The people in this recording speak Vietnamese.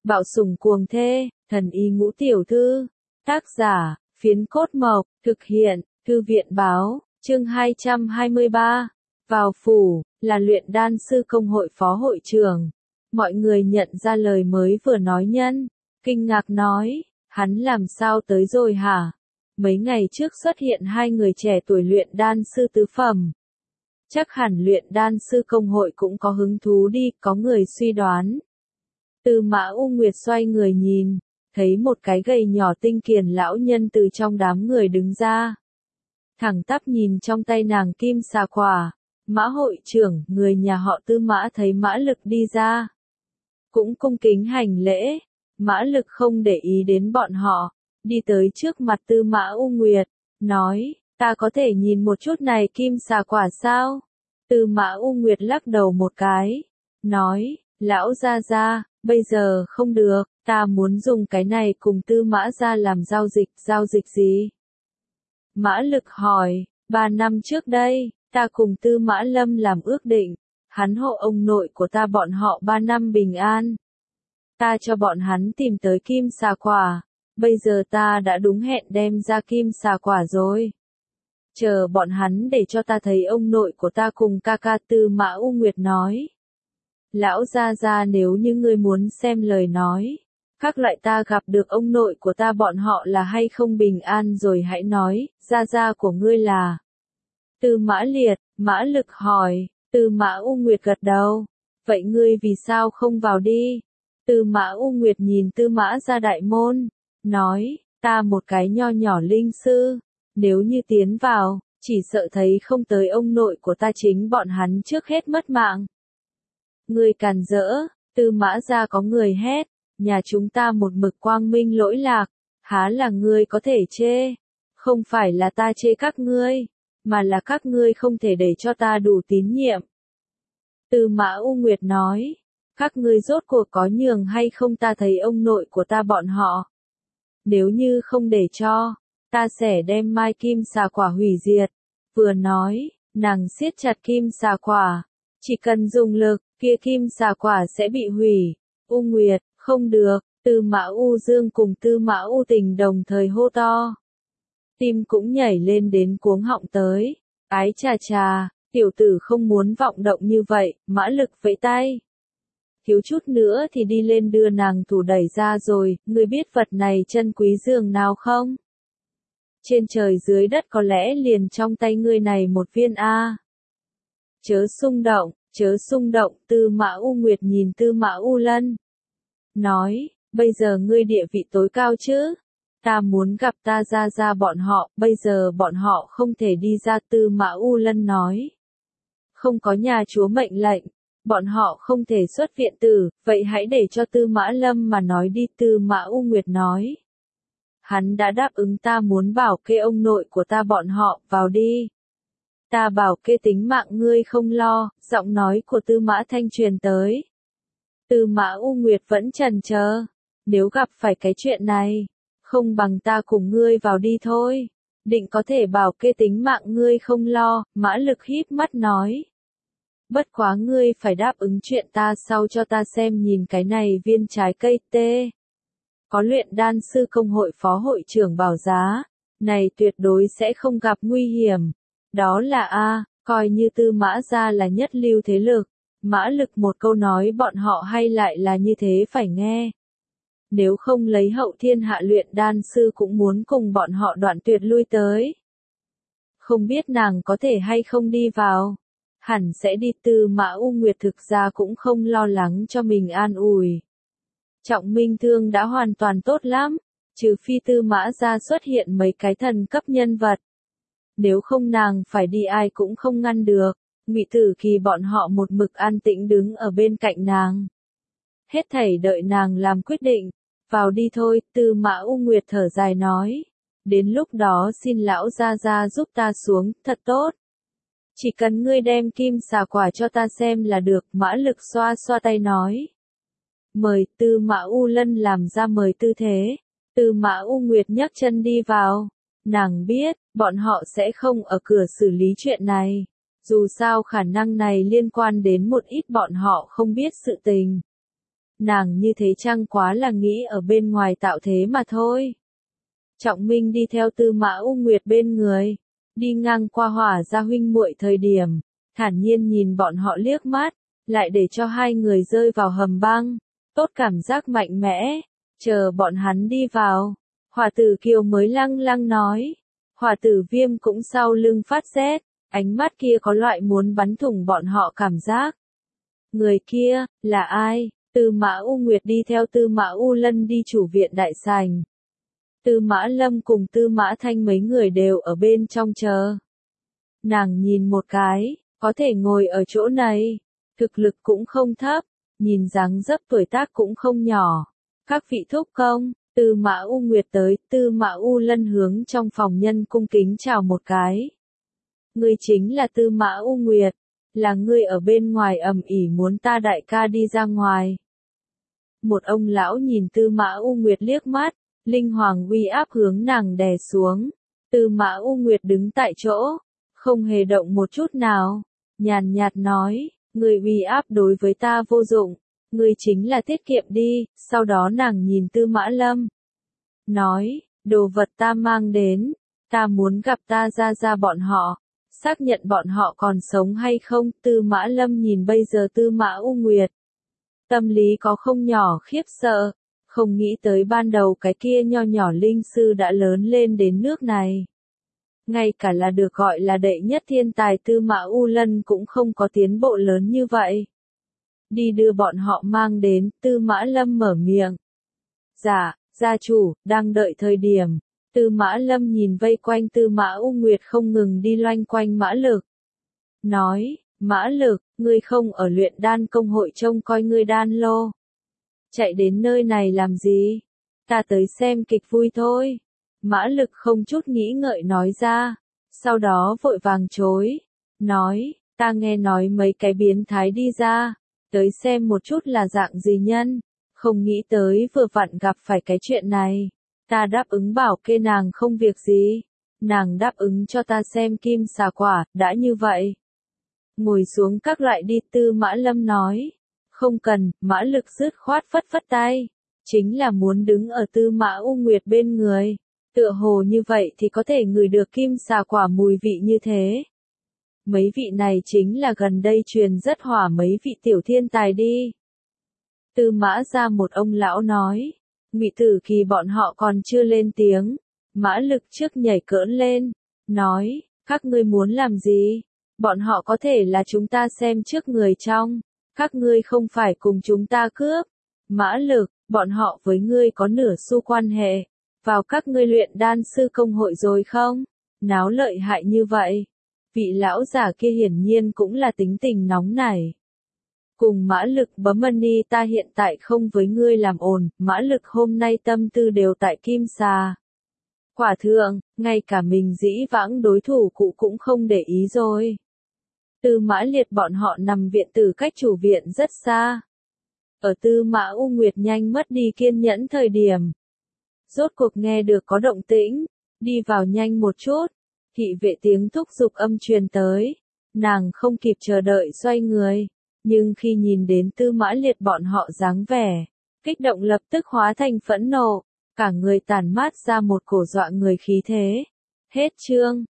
Bạo sủng cuồng thê, thần y ngũ tiểu thư. Tác giả, Phiến Cốt Mộc, thực hiện, Thư viện báo, chương 223. Vào phủ, là luyện đan sư công hội phó hội trưởng. Mọi người nhận ra lời mới vừa nói nhân, kinh ngạc nói, hắn làm sao tới rồi hả? Mấy ngày trước xuất hiện hai người trẻ tuổi luyện đan sư tứ phẩm. Chắc hẳn luyện đan sư công hội cũng có hứng thú đi, có người suy đoán. Tư Mã U Nguyệt xoay người nhìn, thấy một cái gầy nhỏ tinh kiền lão nhân từ trong đám người đứng ra. Thẳng tắp nhìn trong tay nàng kim xà quả. Mã hội trưởng, người nhà họ Tư Mã thấy Mã Lực đi ra, cũng cung kính hành lễ. Mã Lực không để ý đến bọn họ, đi tới trước mặt Tư Mã U Nguyệt, nói, ta có thể nhìn một chút này kim xà quả sao? Tư Mã U Nguyệt lắc đầu một cái, nói, lão gia gia, bây giờ không được, ta muốn dùng cái này cùng Tư Mã gia làm giao dịch gì? Mã Lực hỏi, 3 năm trước đây, ta cùng Tư Mã Lâm làm ước định, hắn hộ ông nội của ta bọn họ 3 năm bình an. Ta cho bọn hắn tìm tới kim xà quả, bây giờ ta đã đúng hẹn đem ra kim xà quả rồi. Chờ bọn hắn để cho ta thấy ông nội của ta cùng ca ca. Tư Mã U Nguyệt nói. Lão gia gia, nếu như ngươi muốn xem lời nói, các loại ta gặp được ông nội của ta bọn họ là hay không bình an rồi hãy nói, gia gia của ngươi là Tư Mã Liệt. Mã Lực hỏi. Tư Mã U Nguyệt gật đầu. Vậy ngươi vì sao không vào đi? Tư Mã U Nguyệt nhìn Tư Mã gia đại môn, nói, ta một cái nho nhỏ linh sư, nếu như tiến vào, chỉ sợ thấy không tới ông nội của ta chính bọn hắn trước hết mất mạng. Ngươi càn rỡ, Tư Mã gia có người hét, nhà chúng ta một mực quang minh lỗi lạc, há là ngươi có thể chê? Không phải là ta chê các ngươi, mà là các ngươi không thể để cho ta đủ tín nhiệm. Tư Mã U Nguyệt nói, các ngươi rốt cuộc có nhường hay không ta thấy ông nội của ta bọn họ? Nếu như không để cho, ta sẽ đem mai kim xà quả hủy diệt. Vừa nói, nàng siết chặt kim xà quả, chỉ cần dùng lực, kia kim xà quả sẽ bị hủy. U Nguyệt, không được. Tư Mã U Dương cùng Tư Mã U Tình đồng thời hô to. Tim cũng nhảy lên đến cuống họng tới. Ái chà, tiểu tử không muốn vọng động như vậy. Mã Lực vẫy tay, thiếu chút nữa thì đi lên đưa nàng thủ đẩy ra rồi. Ngươi biết vật này chân quý dường nào không? Trên trời dưới đất có lẽ liền trong tay ngươi này một viên a. Chớ xung động. Tư Mã U Nguyệt nhìn Tư Mã U Lân, nói, bây giờ ngươi địa vị tối cao chứ? Ta muốn gặp ta gia bọn họ, bây giờ bọn họ không thể đi ra. Tư Mã U Lân nói, không có nhà chúa mệnh lệnh, bọn họ không thể xuất viện tử, vậy hãy để cho Tư Mã Lâm mà nói đi. Tư Mã U Nguyệt nói, hắn đã đáp ứng ta muốn bảo kê ông nội của ta bọn họ, vào đi. Ta bảo kê tính mạng ngươi không lo. Giọng nói của Tư Mã Thanh truyền tới. Tư Mã U Nguyệt vẫn chần chờ, nếu gặp phải cái chuyện này, không bằng ta cùng ngươi vào đi thôi, định có thể bảo kê tính mạng ngươi không lo. Mã Lực híp mắt nói, bất quá ngươi phải đáp ứng chuyện ta sau cho ta xem nhìn cái này viên trái cây tê. Có luyện đan sư công hội phó hội trưởng bảo giá, này tuyệt đối sẽ không gặp nguy hiểm. Đó là coi như Tư Mã gia là nhất lưu thế lực. Mã Lực một câu nói bọn họ hay lại là như thế phải nghe. Nếu không lấy hậu thiên hạ luyện đan sư cũng muốn cùng bọn họ đoạn tuyệt lui tới. Không biết nàng có thể hay không đi vào. Hẳn sẽ đi. Tư Mã U Nguyệt thực ra cũng không lo lắng cho mình an ủi. Trọng Minh Thương đã hoàn toàn tốt lắm, trừ phi Tư Mã gia xuất hiện mấy cái thần cấp nhân vật. Nếu không nàng phải đi ai cũng không ngăn được. Ngụy Tử Kỳ bọn họ một mực an tĩnh đứng ở bên cạnh nàng. Hết thảy đợi nàng làm quyết định. Vào đi thôi. Tư Mã U Nguyệt thở dài nói. Đến lúc đó xin lão gia gia giúp ta xuống, thật tốt. Chỉ cần ngươi đem kim xà quả cho ta xem là được. Mã Lực xoa xoa tay nói. Mời. Tư Mã U Lân làm ra mời tư thế. Tư Mã U Nguyệt nhấc chân đi vào. Nàng biết, bọn họ sẽ không ở cửa xử lý chuyện này. Dù sao khả năng này liên quan đến một ít bọn họ không biết sự tình. nàng như thế chăng quá là nghĩ ở bên ngoài tạo thế mà thôi. Trọng Minh đi theo Tư Mã U Nguyệt bên người, đi ngang qua Hỏa gia huynh muội thời điểm, thản nhiên nhìn bọn họ liếc mắt, lại để cho hai người rơi vào hầm băng, tốt cảm giác mạnh mẽ, chờ bọn hắn đi vào. Hỏa Tử Kiều mới lăng lăng nói, Hỏa Tử Viêm cũng sau lưng phát rét, ánh mắt kia có loại muốn bắn thủng bọn họ cảm giác. Người kia, là ai? Tư Mã U Nguyệt đi theo Tư Mã U Lân đi chủ viện đại sảnh. Tư Mã Lâm cùng Tư Mã Thanh mấy người đều ở bên trong chờ. Nàng nhìn một cái, có thể ngồi ở chỗ này, thực lực cũng không thấp, nhìn dáng dấp tuổi tác cũng không nhỏ. Các vị thúc công, Tư Mã U Nguyệt tới, Tư Mã U Lân hướng trong phòng nhân cung kính chào một cái. Ngươi chính là Tư Mã U Nguyệt, là ngươi ở bên ngoài ầm ĩ muốn ta đại ca đi ra ngoài. Một ông lão nhìn Tư Mã U Nguyệt liếc mắt, linh hoàng uy áp hướng nàng đè xuống. Tư Mã U Nguyệt đứng tại chỗ, không hề động một chút nào, nhàn nhạt nói, ngươi uy áp đối với ta vô dụng, ngươi chính là tiết kiệm đi. Sau đó nàng nhìn Tư Mã Lâm, nói, đồ vật ta mang đến, ta muốn gặp ta ra bọn họ, xác nhận bọn họ còn sống hay không. Tư Mã Lâm nhìn bây giờ Tư Mã U Nguyệt, tâm lý có không nhỏ khiếp sợ, không nghĩ tới ban đầu cái kia nho nhỏ linh sư đã lớn lên đến nước này. Ngay cả là được gọi là đệ nhất thiên tài Tư Mã U Lân cũng không có tiến bộ lớn như vậy. Đi đưa bọn họ mang đến, Tư Mã Lâm mở miệng. Dạ, gia chủ, đang đợi thời điểm. Tư Mã Lâm nhìn vây quanh Tư Mã U Nguyệt không ngừng đi loanh quanh Mã Lực. Nói, Mã Lực, ngươi không ở luyện đan công hội trông coi ngươi đan lô. Chạy đến nơi này làm gì? Ta tới xem kịch vui thôi. Mã Lực không chút nghĩ ngợi nói ra. Sau đó vội vàng chối. Nói, ta nghe nói mấy cái biến thái đi ra. Tới xem một chút là dạng gì nhân. Không nghĩ tới vừa vặn gặp phải cái chuyện này. Ta đáp ứng bảo kê nàng không việc gì. Nàng đáp ứng cho ta xem kim xà quả, đã như vậy. Ngồi xuống các loại đi. Tư Mã Lâm nói. Không cần. Mã Lực dứt khoát phất phất tay. Chính là muốn đứng ở Tư Mã U Nguyệt bên người. Tựa hồ như vậy thì có thể ngửi được kim xà quả mùi vị như thế. Mấy vị này chính là gần đây truyền rất hỏa mấy vị tiểu thiên tài đi. Tư Mã ra một ông lão nói. Ngụy Tử Kỳ bọn họ còn chưa lên tiếng. Mã Lực trước nhảy cỡn lên. Nói, các ngươi muốn làm gì? Bọn họ có thể là chúng ta xem trước người trong. Các ngươi không phải cùng chúng ta cướp. Mã Lực, bọn họ với ngươi có nửa xu quan hệ. Vào các ngươi luyện đan sư công hội rồi không? Náo lợi hại như vậy. Vị lão giả kia hiển nhiên cũng là tính tình nóng nảy. Cùng Mã Lực bấm money, ta hiện tại không với ngươi làm ồn. Mã Lực hôm nay tâm tư đều tại kim xà quả thượng, ngay cả mình dĩ vãng đối thủ cũ cũng không để ý rồi. Tư Mã Liệt bọn họ nằm viện từ cách chủ viện rất xa. Ở Tư Mã U Nguyệt nhanh mất đi kiên nhẫn thời điểm. Rốt cuộc nghe được có động tĩnh, đi vào nhanh một chút. Thị vệ tiếng thúc giục âm truyền tới. Nàng không kịp chờ đợi xoay người. Nhưng khi nhìn đến Tư Mã Liệt bọn họ dáng vẻ, kích động lập tức hóa thành phẫn nộ. Cả người tản mát ra một cổ dọa người khí thế. Hết chương.